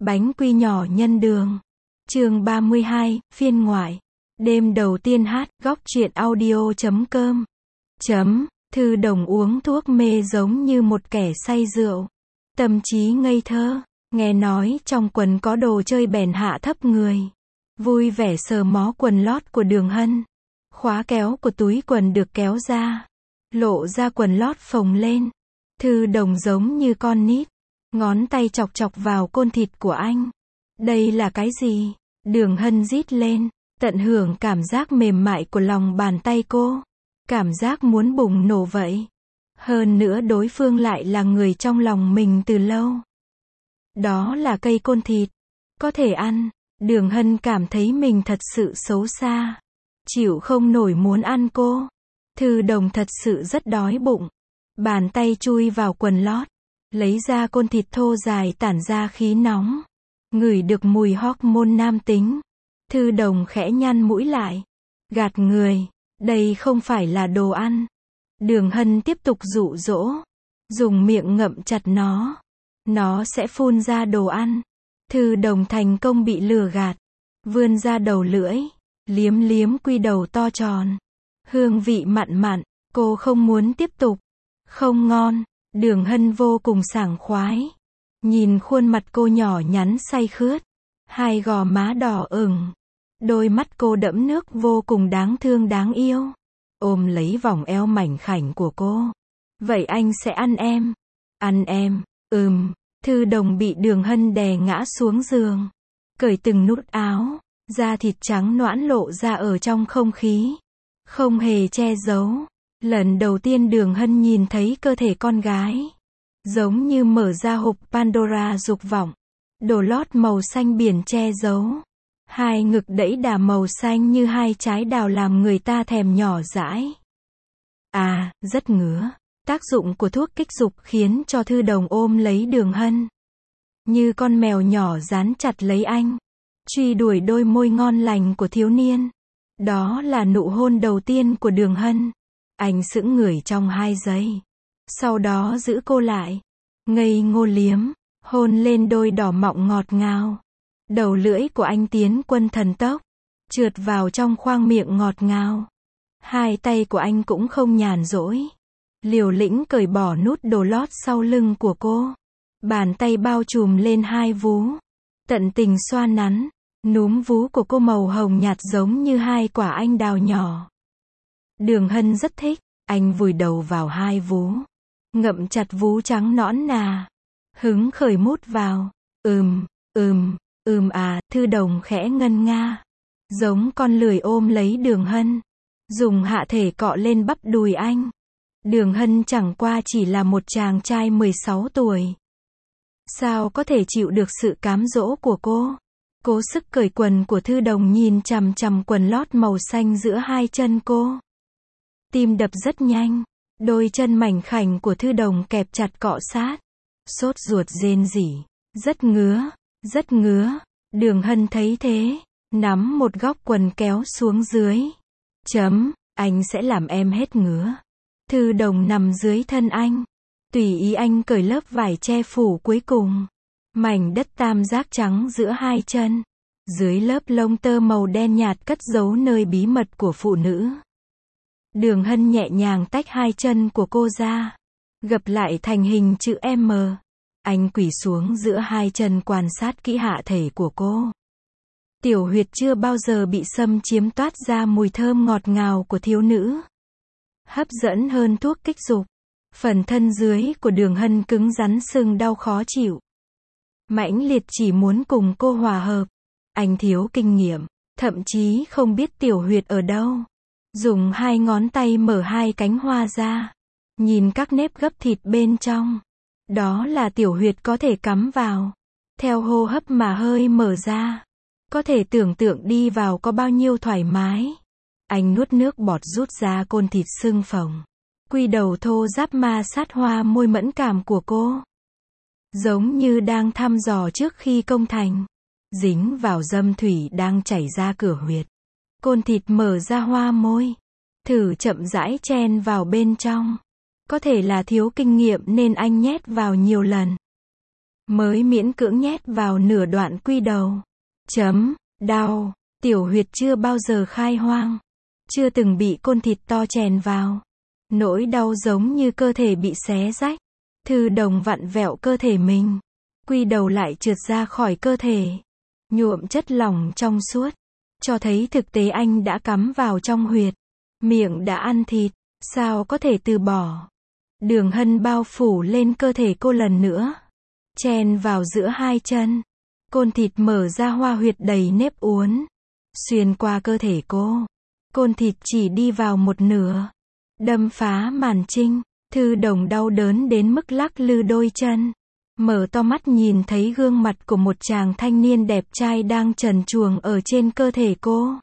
Bánh quy nhỏ nhân đường. Chương 32, phiên ngoại. Đêm đầu tiên hát, góc truyện audio.com. Thư Đồng uống thuốc mê giống như một kẻ say rượu. Tâm trí ngây thơ, nghe nói trong quần có đồ chơi bèn hạ thấp người. Vui vẻ sờ mó quần lót của Đường Hân. Khóa kéo của túi quần được kéo ra. Lộ ra quần lót phồng lên. Thư Đồng giống như con nít. Ngón tay chọc chọc vào côn thịt của anh. Đây là cái gì? Đường Hân rít lên, tận hưởng cảm giác mềm mại của lòng bàn tay cô. Cảm giác muốn bùng nổ vậy. Hơn nữa đối phương lại là người trong lòng mình từ lâu. Đó là cây côn thịt. Có thể ăn. Đường Hân cảm thấy mình thật sự xấu xa. Chịu không nổi muốn ăn cô. Thư Đồng thật sự rất đói bụng. Bàn tay chui vào quần lót. Lấy ra côn thịt thô dài tản ra khí nóng. Ngửi được mùi hormone nam tính. Thư Đồng khẽ nhăn mũi lại. Gạt người. Đây không phải là đồ ăn. Đường Hân tiếp tục dụ dỗ. Dùng miệng ngậm chặt nó. Nó sẽ phun ra đồ ăn. Thư Đồng thành công bị lừa gạt. Vươn ra đầu lưỡi. Liếm liếm quy đầu to tròn. Hương vị mặn mặn. Cô không muốn tiếp tục. Không ngon. Đường Hân vô cùng sảng khoái. Nhìn khuôn mặt cô nhỏ nhắn say khướt. Hai gò má đỏ ửng. Đôi mắt cô đẫm nước vô cùng đáng thương đáng yêu. Ôm lấy vòng eo mảnh khảnh của cô. Vậy anh sẽ ăn em. Ăn em. Thư Đồng bị Đường Hân đè ngã xuống giường. Cởi từng nút áo. Da thịt trắng nõn lộ ra ở trong không khí. Không hề che giấu. Lần đầu tiên Đường Hân nhìn thấy cơ thể con gái. Giống như mở ra hộp Pandora dục vọng. Đồ lót màu xanh biển che giấu. Hai ngực đẫy đà màu xanh như hai trái đào làm người ta thèm nhỏ dãi. Rất ngứa. Tác dụng của thuốc kích dục khiến cho Thư Đồng ôm lấy Đường Hân. Như con mèo nhỏ dán chặt lấy anh. Truy đuổi đôi môi ngon lành của thiếu niên. Đó là nụ hôn đầu tiên của Đường Hân. Anh sững người trong 2 giây. Sau đó giữ cô lại. Ngây ngô liếm. Hôn lên đôi đỏ mọng ngọt ngào. Đầu lưỡi của anh tiến quân thần tốc. Trượt vào trong khoang miệng ngọt ngào. Hai tay của anh cũng không nhàn rỗi. Liều lĩnh cởi bỏ nút đồ lót sau lưng của cô. Bàn tay bao trùm lên hai vú. Tận tình xoa nắn. Núm vú của cô màu hồng nhạt giống như hai quả anh đào nhỏ. Đường Hân rất thích. Anh vùi đầu vào hai vú. Ngậm chặt vú trắng nõn nà. Hứng khởi mút vào. Thư Đồng khẽ ngân nga. Giống con lười ôm lấy Đường Hân. Dùng hạ thể cọ lên bắp đùi anh. Đường Hân chẳng qua chỉ là một chàng trai 16 tuổi. Sao có thể chịu được sự cám dỗ của cô? Cố sức cởi quần của Thư Đồng nhìn chằm chằm quần lót màu xanh giữa hai chân cô. Tim đập rất nhanh. Đôi chân mảnh khảnh của Thư Đồng kẹp chặt cọ sát. Sốt ruột rên rỉ. Rất ngứa. Rất ngứa. Đường Hân thấy thế. Nắm một góc quần kéo xuống dưới. Anh sẽ làm em hết ngứa. Thư Đồng nằm dưới thân anh. Tùy ý anh cởi lớp vải che phủ cuối cùng. Mảnh đất tam giác trắng giữa hai chân. Dưới lớp lông tơ màu đen nhạt cất giấu nơi bí mật của phụ nữ. Đường Hân nhẹ nhàng tách hai chân của cô ra. Gập lại thành hình chữ M. Anh quỳ xuống giữa hai chân quan sát kỹ hạ thể của cô. Tiểu huyệt chưa bao giờ bị xâm chiếm toát ra mùi thơm ngọt ngào của thiếu nữ. Hấp dẫn hơn thuốc kích dục. Phần thân dưới của Đường Hân cứng rắn sưng đau khó chịu. Mãnh liệt chỉ muốn cùng cô hòa hợp. Anh thiếu kinh nghiệm. Thậm chí không biết tiểu huyệt ở đâu. Dùng hai ngón tay mở hai cánh hoa ra. Nhìn các nếp gấp thịt bên trong. Đó là tiểu huyệt có thể cắm vào. Theo hô hấp mà hơi mở ra. Có thể tưởng tượng đi vào có bao nhiêu thoải mái. Anh nuốt nước bọt rút ra côn thịt sưng phồng. Quy đầu thô ráp ma sát hoa môi mẫn cảm của cô. Giống như đang thăm dò trước khi công thành. Dính vào dâm thủy đang chảy ra cửa huyệt. Côn thịt mở ra hoa môi. Thử chậm rãi chen vào bên trong. Có thể là thiếu kinh nghiệm nên anh nhét vào nhiều lần. mới miễn cưỡng nhét vào nửa đoạn quy đầu. Đau, tiểu huyệt chưa bao giờ khai hoang, chưa từng bị côn thịt to chèn vào. Nỗi đau giống như cơ thể bị xé rách. Thư Đồng vặn vẹo cơ thể mình. Quy đầu lại trượt ra khỏi cơ thể, nhuộm chất lỏng trong suốt, cho thấy thực tế anh đã cắm vào trong huyệt. Miệng đã ăn thịt, sao có thể từ bỏ. Đường Hân bao phủ lên cơ thể cô lần nữa, chen vào giữa hai chân. Côn thịt mở ra hoa huyệt đầy nếp uốn, xuyên qua cơ thể cô. Côn thịt chỉ đi vào một nửa, đâm phá màn trinh. Thư Đồng đau đớn đến mức lắc lư đôi chân, mở to mắt nhìn thấy gương mặt của một chàng thanh niên đẹp trai đang trần truồng ở trên cơ thể cô.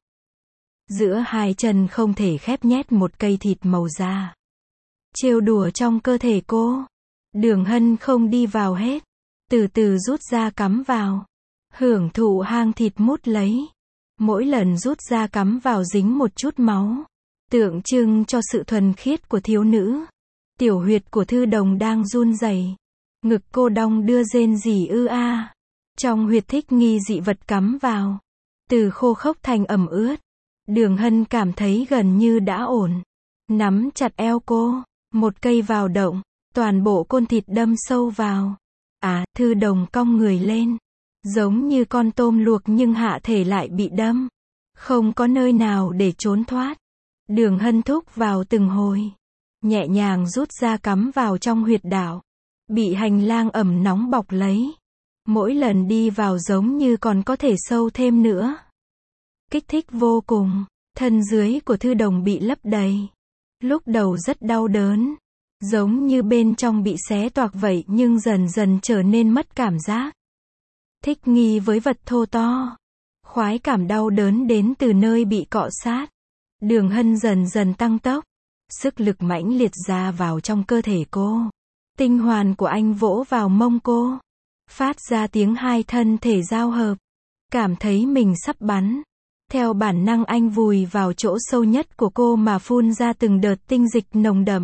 Giữa hai chân không thể khép nhét một cây thịt màu da, trêu đùa trong cơ thể cô. Đường Hân không đi vào hết, từ từ rút ra cắm vào, hưởng thụ hang thịt mút lấy. Mỗi lần rút ra cắm vào dính một chút máu, tượng trưng cho sự thuần khiết của thiếu nữ. Tiểu huyệt của Thư Đồng đang run rẩy, ngực cô đong đưa rên rỉ ư a. Trong huyệt thích nghi dị vật cắm vào, từ khô khốc thành ẩm ướt. Đường Hân cảm thấy gần như đã ổn, nắm chặt eo cô, một cây vào động, toàn bộ côn thịt đâm sâu vào. Thư Đồng cong người lên, giống như con tôm luộc nhưng hạ thể lại bị đâm, không có nơi nào để trốn thoát. Đường Hân thúc vào từng hồi, nhẹ nhàng rút ra cắm vào trong huyệt đạo, bị hành lang ẩm nóng bọc lấy. Mỗi lần đi vào giống như còn có thể sâu thêm nữa. Kích thích vô cùng, thân dưới của Thư Đồng bị lấp đầy. Lúc đầu rất đau đớn, giống như bên trong bị xé toạc vậy, nhưng dần dần trở nên mất cảm giác. Thích nghi với vật thô to. Khoái cảm đau đớn đến từ nơi bị cọ sát. Đường Hân dần dần tăng tốc, sức lực mãnh liệt ra vào trong cơ thể cô. Tinh hoàn của anh vỗ vào mông cô, phát ra tiếng hai thân thể giao hợp. Cảm thấy mình sắp bắn. Theo bản năng anh vùi vào chỗ sâu nhất của cô mà phun ra từng đợt tinh dịch nồng đậm.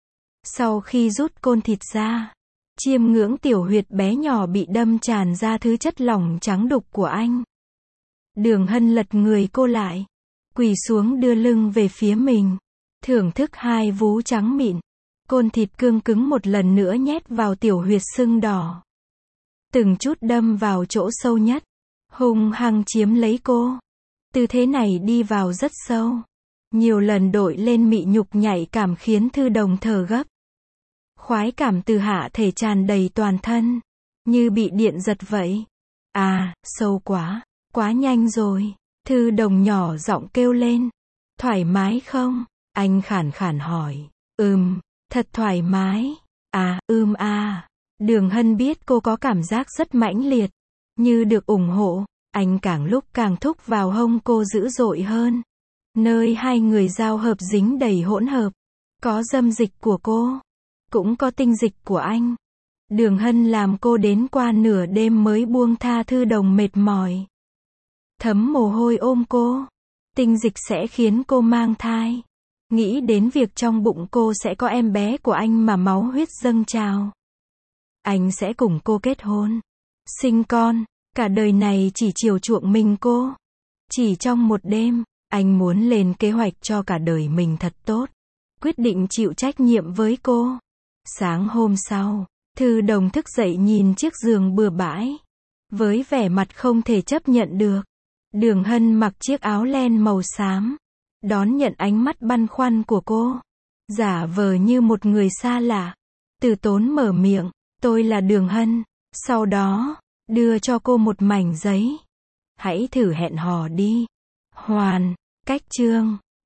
Sau khi rút côn thịt ra, chiêm ngưỡng tiểu huyệt bé nhỏ bị đâm tràn ra thứ chất lỏng trắng đục của anh. Đường Hân lật người cô lại, quỳ xuống đưa lưng về phía mình, thưởng thức hai vú trắng mịn. Côn thịt cương cứng một lần nữa nhét vào tiểu huyệt sưng đỏ. Từng chút đâm vào chỗ sâu nhất, hung hăng chiếm lấy cô. Tư thế này đi vào rất sâu, nhiều lần đội lên mị nhục nhạy cảm khiến Thư Đồng thở gấp. Khoái cảm từ hạ thể tràn đầy toàn thân, như bị điện giật vậy. Sâu quá, quá nhanh rồi. Thư Đồng nhỏ giọng kêu lên. Thoải mái không? Anh khàn khàn hỏi. Thật thoải mái. Đường Hân biết cô có cảm giác rất mãnh liệt, như được ủng hộ. Anh càng lúc càng thúc vào hông cô dữ dội hơn. Nơi hai người giao hợp dính đầy hỗn hợp. Có dâm dịch của cô, cũng có tinh dịch của anh. Đường Hân làm cô đến qua nửa đêm mới buông tha. Thư Đồng mệt mỏi, thấm mồ hôi ôm cô. Tinh dịch sẽ khiến cô mang thai. Nghĩ đến việc trong bụng cô sẽ có em bé của anh mà máu huyết dâng trào. Anh sẽ cùng cô kết hôn, sinh con, cả đời này chỉ chiều chuộng mình cô. Chỉ trong một đêm, anh muốn lên kế hoạch cho cả đời mình thật tốt. Quyết định chịu trách nhiệm với cô. Sáng hôm sau, Thư Đồng thức dậy nhìn chiếc giường bừa bãi, với vẻ mặt không thể chấp nhận được. Đường Hân mặc chiếc áo len màu xám, đón nhận ánh mắt băn khoăn của cô, giả vờ như một người xa lạ, từ tốn mở miệng, tôi là Đường Hân. Sau đó, đưa cho cô một mảnh giấy. Hãy thử hẹn hò đi. Hoàn, cách chương.